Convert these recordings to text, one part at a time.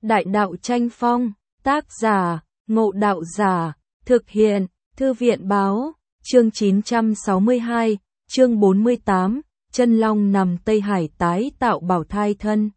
Đại đạo tranh phong, tác giả, Ngộ Đạo Giả, thực hiện, Thư viện báo, chương 962, chương 48, Chân Long nằm Tây Hải tái tạo bảo thai thân.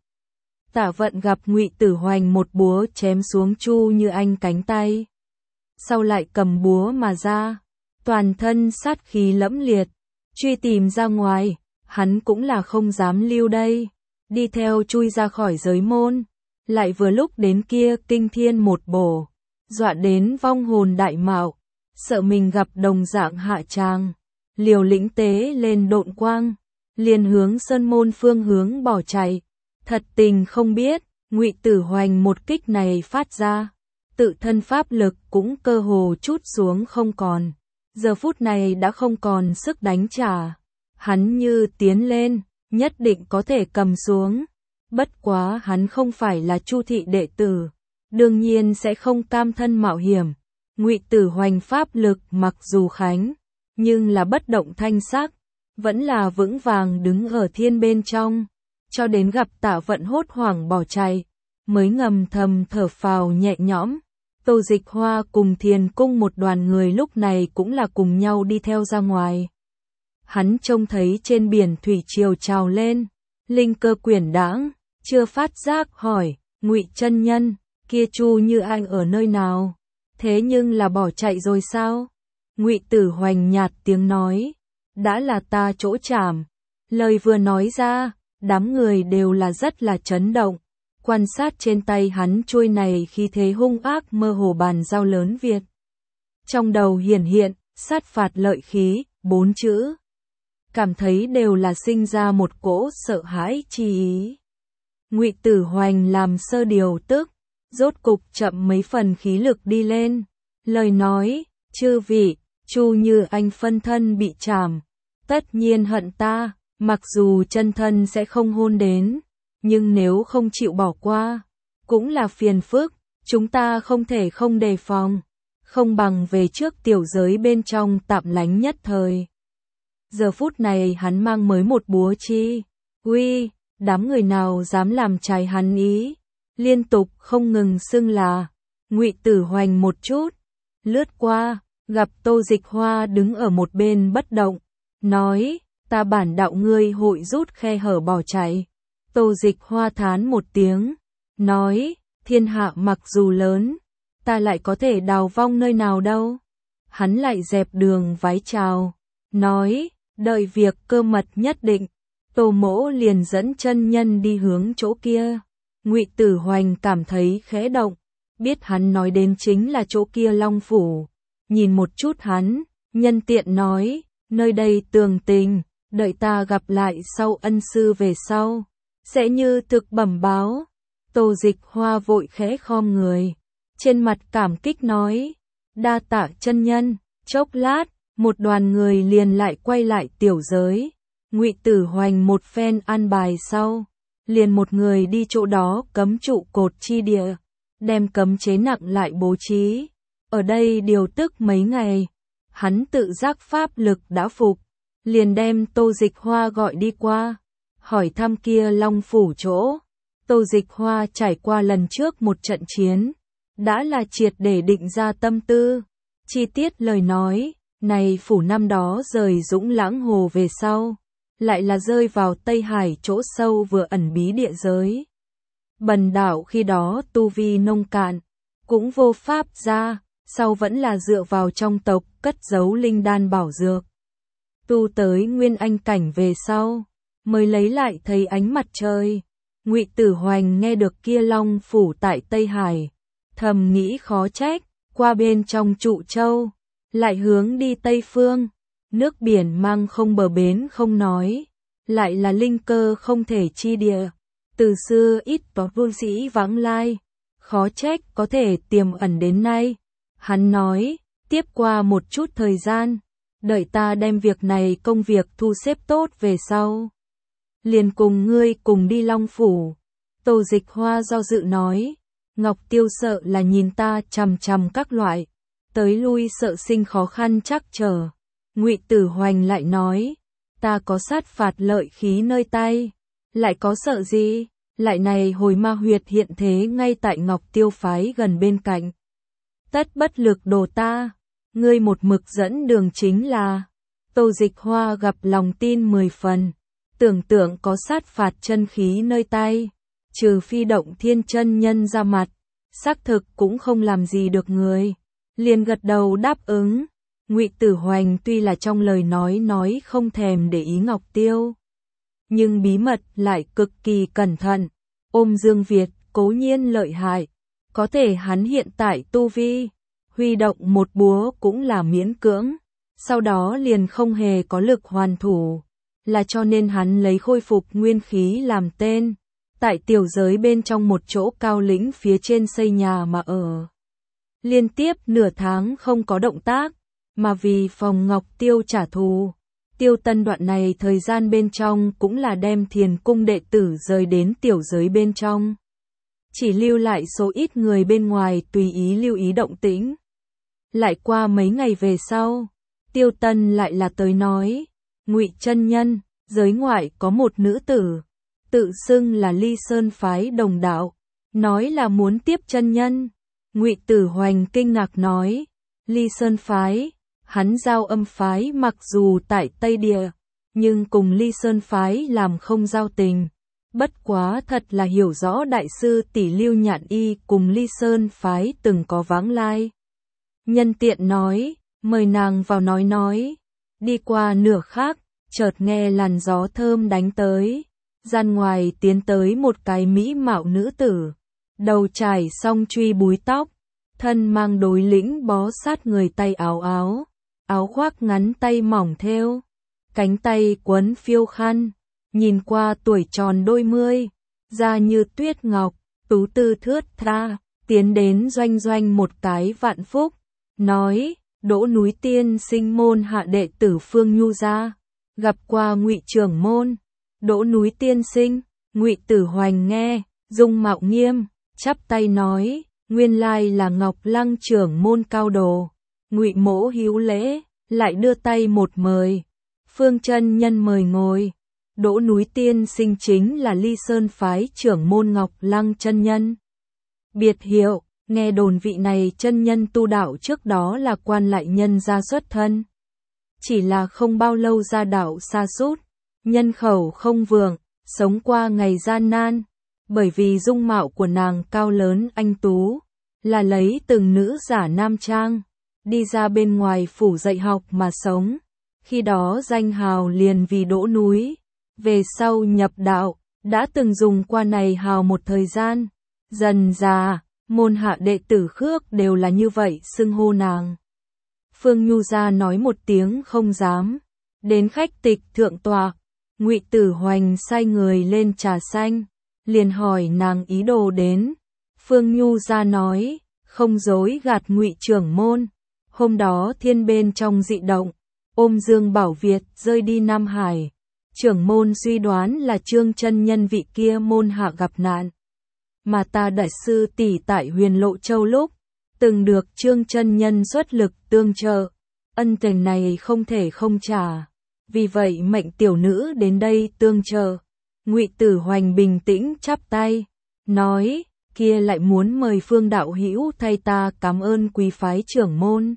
Tả Vận gặp Ngụy Tử Hoành một búa chém xuống Chu Như Anh cánh tay. Sau lại cầm búa mà ra, toàn thân sát khí lẫm liệt, truy tìm ra ngoài, hắn cũng là không dám lưu đây, đi theo chui ra khỏi giới môn, lại vừa lúc đến kia kinh thiên một bổ, dọa đến vong hồn đại mạo, sợ mình gặp đồng dạng hạ tràng, liều lĩnh tế lên độn quang, liền hướng sơn môn phương hướng bỏ chạy. Thật tình không biết, Ngụy Tử Hoành một kích này phát ra, tự thân pháp lực cũng cơ hồ trút xuống không còn, giờ phút này đã không còn sức đánh trả, hắn như tiến lên, nhất định có thể cầm xuống, bất quá hắn không phải là Chu thị đệ tử, đương nhiên sẽ không cam thân mạo hiểm. Ngụy Tử Hoành pháp lực mặc dù khánh, nhưng là bất động thanh sắc, vẫn là vững vàng đứng ở thiên bên trong, cho đến gặp Tả Vận hốt hoảng bỏ chạy, mới ngầm thầm thở phào nhẹ nhõm. Tô Dịch Hoa cùng Thiền Cung một đoàn người lúc này cũng là cùng nhau đi theo ra ngoài. Hắn trông thấy trên biển thủy triều trào lên, linh cơ quyển đãng, chưa phát giác hỏi, Ngụy chân nhân, kia Chu Như Anh ở nơi nào? Thế nhưng là bỏ chạy rồi sao? Ngụy Tử Hoành nhạt tiếng nói, đã là ta chỗ chảm. Lời vừa nói ra, đám người đều là rất là chấn động. Quan sát trên tay hắn chuôi này khi thế hung ác mơ hồ bàn dao lớn Việt. Trong đầu hiển hiện, sát phạt lợi khí, 4 chữ. Cảm thấy đều là sinh ra một cỗ sợ hãi chi ý. Ngụy Tử Hoành làm sơ điều tức, rốt cục chậm mấy phần khí lực đi lên. Lời nói, chư vị, Chu Như Anh phân thân bị chảm, tất nhiên hận ta, mặc dù chân thân sẽ không hôn đến, nhưng nếu không chịu bỏ qua, cũng là phiền phức, chúng ta không thể không đề phòng, không bằng về trước tiểu giới bên trong tạm lánh nhất thời. Giờ phút này hắn mang mới một búa chi, uy, đám người nào dám làm trái hắn ý, liên tục không ngừng xưng là. Ngụy Tử Hoành một chút, lướt qua, gặp Tô Dịch Hoa đứng ở một bên bất động, nói, ta bản đạo ngươi hội rút khe hở bỏ chạy. Tô Dịch Hoa thán một tiếng, nói, thiên hạ mặc dù lớn, ta lại có thể đào vong nơi nào đâu. Hắn lại dẹp đường vái chào, nói, đợi việc cơ mật nhất định, Tô mỗ liền dẫn chân nhân đi hướng chỗ kia. Ngụy Tử Hoành cảm thấy khẽ động, biết hắn nói đến chính là chỗ kia Long Phủ. Nhìn một chút hắn, nhân tiện nói, nơi đây tường tình, đợi ta gặp lại sau ân sư về sau, sẽ như thực bẩm báo. Tô Dịch Hoa vội khẽ khom người, trên mặt cảm kích nói, đa tạ chân nhân. Chốc lát, một đoàn người liền lại quay lại tiểu giới. Ngụy Tử Hoành một phen an bài sau, liền một người đi chỗ đó cấm trụ cột chi địa, đem cấm chế nặng lại bố trí. Ở đây điều tức mấy ngày, hắn tự giác pháp lực đã phục, liền đem Tô Dịch Hoa gọi đi qua, hỏi thăm kia Long Phủ chỗ. Tô Dịch Hoa trải qua lần trước một trận chiến, đã là triệt để định ra tâm tư, chi tiết lời nói, này phủ năm đó rời Dũng Lãng Hồ về sau, lại là rơi vào Tây Hải chỗ sâu vừa ẩn bí địa giới. Bần đạo khi đó tu vi nông cạn, cũng vô pháp ra, sau vẫn là dựa vào trong tộc cất giấu linh đan bảo dược. Tu tới nguyên anh cảnh về sau, mới lấy lại thấy ánh mặt trời. Ngụy Tử Hoành nghe được kia Long Phủ tại Tây Hải, thầm nghĩ khó trách, qua bên trong trụ châu, lại hướng đi Tây Phương, nước biển mang không bờ bến không nói, lại là linh cơ không thể chi địa, từ xưa ít có vương sĩ vãng lai, khó trách có thể tiềm ẩn đến nay. Hắn nói, tiếp qua một chút thời gian, đợi ta đem việc này công việc thu xếp tốt về sau, liền cùng ngươi cùng đi Long Phủ. Tô Dịch Hoa do dự nói, Ngọc Tiêu sợ là nhìn ta chằm chằm các loại, tới lui sợ sinh khó khăn trắc trở. Ngụy Tử Hoành lại nói, ta có sát phạt lợi khí nơi tay, lại có sợ gì, Lại này hồi ma huyệt hiện thế ngay tại Ngọc Tiêu phái gần bên cạnh. Tất bất lực đồ ta, ngươi một mực dẫn đường chính là. Tô Dịch Hoa gặp lòng tin 10 phần, tưởng tượng có sát phạt chân khí nơi tay, trừ phi Động Thiên chân nhân ra mặt, xác thực cũng không làm gì được người, liền gật đầu đáp ứng. Ngụy Tử Hoành tuy là trong lời nói không thèm để ý Ngọc Tiêu, nhưng bí mật lại cực kỳ cẩn thận. Ôm Dương Việt cố nhiên lợi hại, có thể hắn hiện tại tu vi, huy động một búa cũng là miễn cưỡng, sau đó liền không hề có lực hoàn thủ, là cho nên hắn lấy khôi phục nguyên khí làm tên, tại tiểu giới bên trong một chỗ cao lĩnh phía trên xây nhà mà ở. Liên tiếp nửa tháng không có động tác, mà vì phòng Ngọc Tiêu trả thù. Tiêu Tân đoạn này thời gian bên trong cũng là đem Thiền cung đệ tử rời đến tiểu giới bên trong. Chỉ lưu lại số ít người bên ngoài tùy ý lưu ý động tĩnh. Lại qua mấy ngày về sau, Tiêu Tân lại là tới nói, Ngụy chân nhân, giới ngoại có một nữ tử, tự xưng là Ly Sơn phái đồng đạo, nói là muốn tiếp chân nhân. Ngụy Tử Hoành kinh ngạc nói, Ly Sơn phái, hắn giao âm phái mặc dù tại Tây Địa, nhưng cùng Ly Sơn phái làm không giao tình. Bất quá thật là hiểu rõ đại sư tỷ Lưu Nhạn Y cùng Ly Sơn phái từng có vãng lai. Nhân tiện nói, mời nàng vào nói. Đi qua nửa khắc, chợt nghe làn gió thơm đánh tới. Gian ngoài tiến tới một cái mỹ mạo nữ tử, đầu trải song truy búi tóc, thân mang đối lĩnh bó sát người tay áo khoác ngắn tay mỏng thêu, cánh tay quấn phiêu khăn, nhìn qua tuổi tròn đôi mươi, da như tuyết ngọc, tú tư thướt tha, tiến đến doanh một cái vạn phúc, nói, Đỗ núi tiên sinh môn hạ đệ tử Phương Nhu gia, gặp qua Ngụy trưởng môn. Đỗ núi tiên sinh, Ngụy Tử Hoành nghe, dung mạo nghiêm, chắp tay nói, nguyên lai là Ngọc Lăng trưởng môn cao đồ. Ngụy mỗ hiếu lễ, lại đưa tay một mời. Phương chân nhân mời ngồi. Đỗ núi tiên sinh chính là Ly Sơn phái trưởng môn Ngọc Lăng chân nhân. Biệt hiệu, nghe đồn vị này chân nhân tu đạo trước đó là quan lại nhân gia xuất thân. Chỉ là không bao lâu ra đạo sa sút, nhân khẩu không vượng, sống qua ngày gian nan. Bởi vì dung mạo của nàng cao lớn anh tú, là lấy từng nữ giả nam trang, đi ra bên ngoài phủ dạy học mà sống. Khi đó danh hào liền vì Đỗ núi, về sau nhập đạo, đã từng dùng qua này hào một thời gian. Dần già, môn hạ đệ tử khước đều là như vậy xưng hô nàng. Phương Nhu gia nói một tiếng không dám. Đến khách tịch thượng tọa, Ngụy Tử Hoành sai người lên trà xanh, liền hỏi nàng ý đồ đến. Phương Nhu gia nói, không dối gạt Ngụy trưởng môn, hôm đó thiên bên trong dị động, ôm Dương Bảo Việt rơi đi Nam Hải. Trưởng môn suy đoán là Trương chân nhân vị kia môn hạ gặp nạn. Mà ta đại sư tỷ tại Huyền Lộ Châu lúc, từng được Trương chân nhân xuất lực tương trợ, ân tình này không thể không trả. Vì vậy mệnh tiểu nữ đến đây tương trợ. Ngụy Tử Hoành bình tĩnh chắp tay, nói, kia lại muốn mời Phương đạo hữu thay ta cảm ơn quý phái trưởng môn.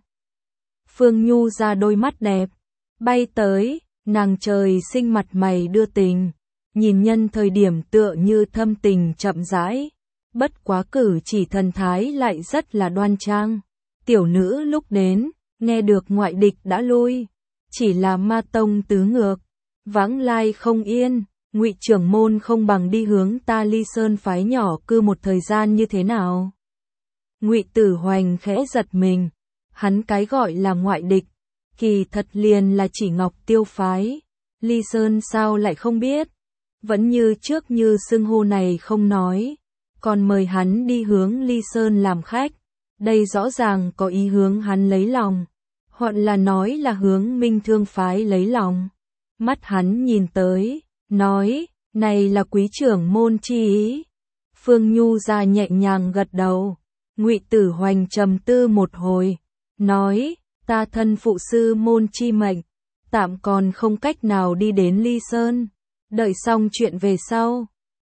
Phương Nhu ra đôi mắt đẹp, bay tới, nàng trời sinh mặt mày đưa tình, nhìn nhân thời điểm tựa như thâm tình chậm rãi, bất quá cử chỉ thần thái lại rất là đoan trang. Tiểu nữ lúc đến, nghe được ngoại địch đã lui, chỉ là ma tông tứ ngược, vãng lai không yên. Ngụy trưởng môn không bằng đi hướng ta Ly Sơn phái nhỏ cư một thời gian như thế nào? Ngụy Tử Hoành khẽ giật mình, hắn cái gọi là ngoại địch, kỳ thật liền là chỉ Ngọc Tiêu phái. Ly Sơn sao lại không biết? Vẫn như trước như xưng hô này không nói, còn mời hắn đi hướng Ly Sơn làm khách. Đây rõ ràng có ý hướng hắn lấy lòng, hoặc là nói là hướng Minh Thương phái lấy lòng. Mắt hắn nhìn tới, nói, này là quý trưởng môn chi ý. Phương Nhu ra nhẹ nhàng gật đầu. Ngụy Tử Hoành trầm tư một hồi, nói, ta thân phụ sư môn chi mệnh, tạm còn không cách nào đi đến Ly Sơn, đợi xong chuyện về sau,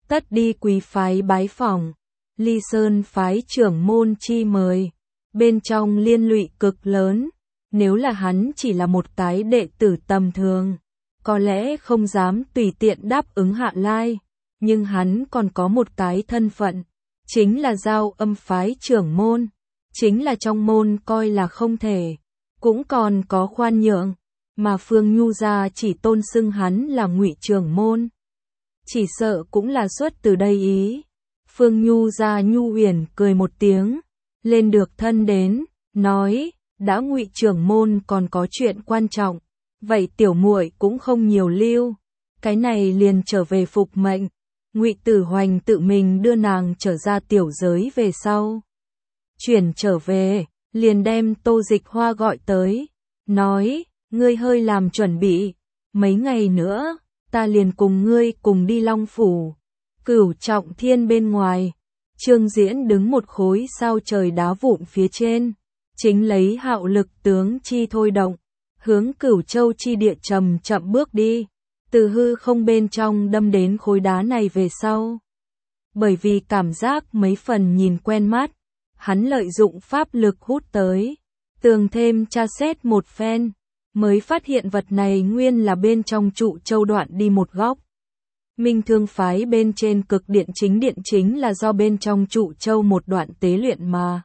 tất đi quý phái bái phỏng, Ly Sơn phái trưởng môn chi mời, bên trong liên lụy cực lớn, nếu là hắn chỉ là một cái đệ tử tầm thường, có lẽ không dám tùy tiện đáp ứng Hạ Lai, nhưng hắn còn có một cái thân phận, chính là Giao Âm phái trưởng môn, chính là trong môn coi là không thể, cũng còn có khoan nhượng, mà Phương Nhu gia chỉ tôn xưng hắn là Ngụy trưởng môn. Chỉ sợ cũng là xuất từ đây ý. Phương Nhu gia Nhu Huyền cười một tiếng, lên được thân đến, nói, đã Ngụy trưởng môn còn có chuyện quan trọng, vậy tiểu muội cũng không nhiều lưu, cái này liền trở về phục mệnh. Ngụy Tử Hoành tự mình đưa nàng trở ra tiểu giới về sau. Chuyển trở về, liền đem Tô Dịch Hoa gọi tới, nói, ngươi hơi làm chuẩn bị, mấy ngày nữa, ta liền cùng ngươi cùng đi Long Phủ. Cửu Trọng Thiên bên ngoài, Trương Diễn đứng một khối sao trời đá vụn phía trên, chính lấy hạo lực tướng chi thôi động, hướng Cửu Châu chi địa chậm chậm bước đi, từ hư không bên trong đâm đến khối đá này về sau. Bởi vì cảm giác mấy phần nhìn quen mắt, hắn lợi dụng pháp lực hút tới, tường thêm tra xét một phen, mới phát hiện vật này nguyên là bên trong trụ châu đoạn đi một góc. Minh Thương phái bên trên cực điện chính là do bên trong trụ châu một đoạn tế luyện mà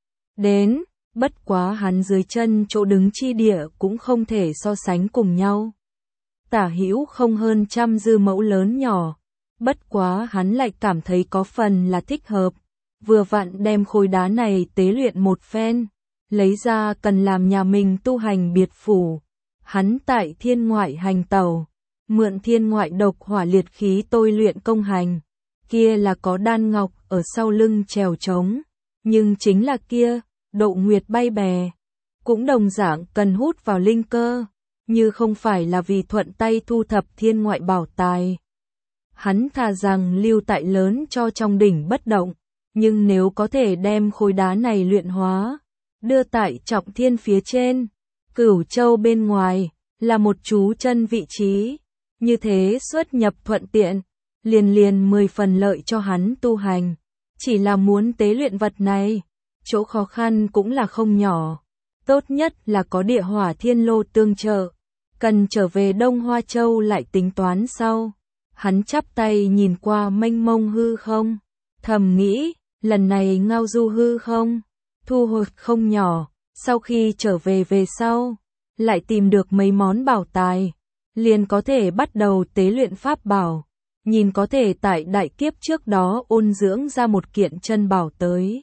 đến, bất quá hắn dưới chân chỗ đứng chi địa cũng không thể so sánh cùng nhau. Tả hữu không hơn trăm dư mẫu lớn nhỏ, bất quá hắn lại cảm thấy có phần là thích hợp, vừa vặn đem khối đá này tế luyện một phen, lấy ra cần làm nhà mình tu hành biệt phủ. Hắn tại thiên ngoại hành tẩu, mượn thiên ngoại độc hỏa liệt khí tôi luyện công hành, kia là có đan ngọc ở sau lưng trèo trống, nhưng chính là kia, độ nguyệt bay bè, cũng đồng dạng cần hút vào linh cơ, như không phải là vì thuận tay thu thập thiên ngoại bảo tài. Hắn thà rằng lưu tại lớn cho trong đỉnh bất động, nhưng nếu có thể đem khối đá này luyện hóa, đưa tại Trọng Thiên phía trên, Cửu Châu bên ngoài, là một chú chân vị trí, như thế xuất nhập thuận tiện, liền 10 phần lợi cho hắn tu hành, chỉ là muốn tế luyện vật này, chỗ khó khăn cũng là không nhỏ, tốt nhất là có địa hỏa thiên lô tương trợ, cần trở về Đông Hoa Châu lại tính toán sau. Hắn chắp tay nhìn qua mênh mông hư không, thầm nghĩ, lần này ngao du hư không, thu hoạch không nhỏ, sau khi trở về sau, lại tìm được mấy món bảo tài, liền có thể bắt đầu tế luyện pháp bảo, nhìn có thể tại đại kiếp trước đó ôn dưỡng ra một kiện chân bảo tới.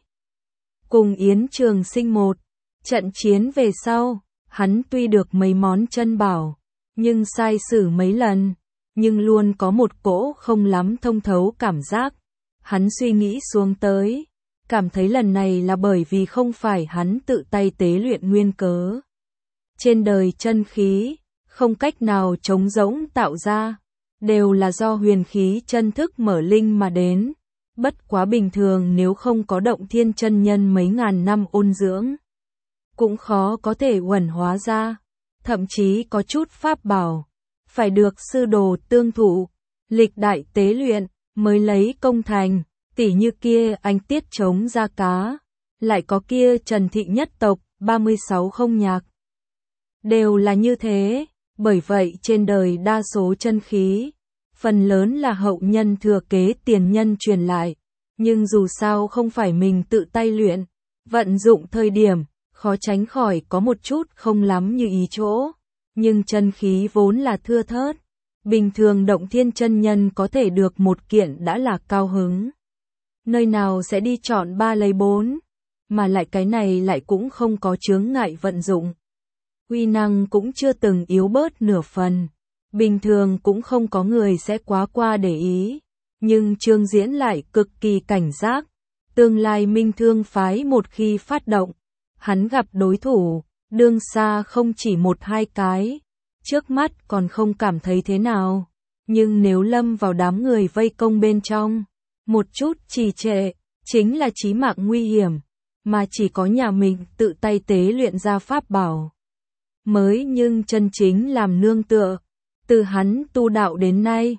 Cùng Yến Trường Sinh một trận chiến về sau, hắn tuy được mấy món chân bảo, nhưng sai sử mấy lần, nhưng luôn có một cỗ không lắm thông thấu cảm giác. Hắn suy nghĩ xuống tới, cảm thấy lần này là bởi vì không phải hắn tự tay tế luyện nguyên cớ. Trên đời chân khí, không cách nào trống rỗng tạo ra, đều là do huyền khí chân thức mở linh mà đến. Bất quá bình thường nếu không có Động Thiên chân nhân mấy ngàn năm ôn dưỡng, cũng khó có thể uẩn hóa ra, thậm chí có chút pháp bảo, phải được sư đồ tương thụ, lịch đại tế luyện, mới lấy công thành, tỉ như kia anh Tiết Chống ra cá, lại có kia Trần Thị nhất tộc, 36 không nhạc. Đều là như thế, bởi vậy trên đời đa số chân khí, phần lớn là hậu nhân thừa kế tiền nhân truyền lại, nhưng dù sao không phải mình tự tay luyện, vận dụng thời điểm, khó tránh khỏi có một chút không lắm như ý chỗ, nhưng chân khí vốn là thưa thớt, bình thường Động Thiên chân nhân có thể được một kiện đã là cao hứng. Nơi nào sẽ đi chọn 3 lấy 4, mà lại cái này lại cũng không có chướng ngại vận dụng. Uy năng cũng chưa từng yếu bớt nửa phần, bình thường cũng không có người sẽ quá qua để ý, nhưng Trương Diễn lại cực kỳ cảnh giác, tương lai Minh Thương phái một khi phát động, hắn gặp đối thủ, đương xa không chỉ 1-2 cái, trước mắt còn không cảm thấy thế nào, nhưng nếu lâm vào đám người vây công bên trong, một chút trì trệ, chính là chí mạng nguy hiểm, mà chỉ có nhà mình tự tay tế luyện ra pháp bảo. Mới nhưng chân chính làm nương tựa, từ hắn tu đạo đến nay,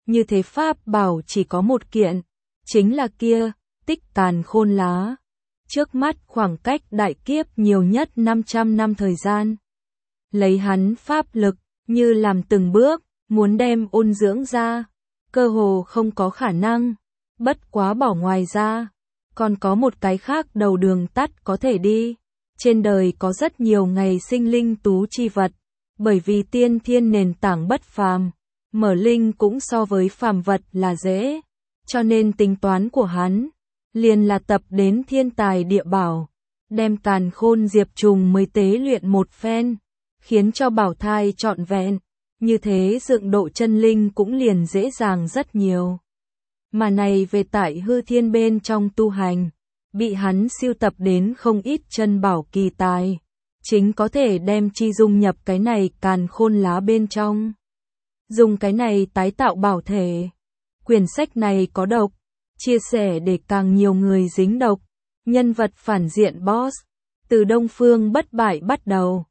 như thế pháp bảo chỉ có một kiện, chính là kia, Tích Càn Khôn Lá. Trước mắt khoảng cách đại kiếp nhiều nhất 500 năm thời gian. Lấy hắn pháp lực, như làm từng bước, muốn đem ôn dưỡng ra, cơ hồ không có khả năng, bất quá bỏ ngoài ra. Còn có một cái khác đầu đường tắt có thể đi. Trên đời có rất nhiều ngày sinh linh tú chi vật, bởi vì tiên thiên nền tảng bất phàm, mở linh cũng so với phàm vật là dễ, cho nên tính toán của hắn liền là tập đến thiên tài địa bảo, đem Càn Khôn Diệp Trùng mới tế luyện một phen, khiến cho bảo thai trọn vẹn, như thế dựng độ chân linh cũng liền dễ dàng rất nhiều. Mà này về tại hư thiên bên trong tu hành, bị hắn siêu tập đến không ít chân bảo kỳ tài, chính có thể đem chi dung nhập cái này Càn Khôn Lá bên trong. Dùng cái này tái tạo bảo thể. Quyển sách này có độc, chia sẻ để càng nhiều người dính độc. Nhân vật phản diện boss, từ Đông Phương Bất Bại bắt đầu,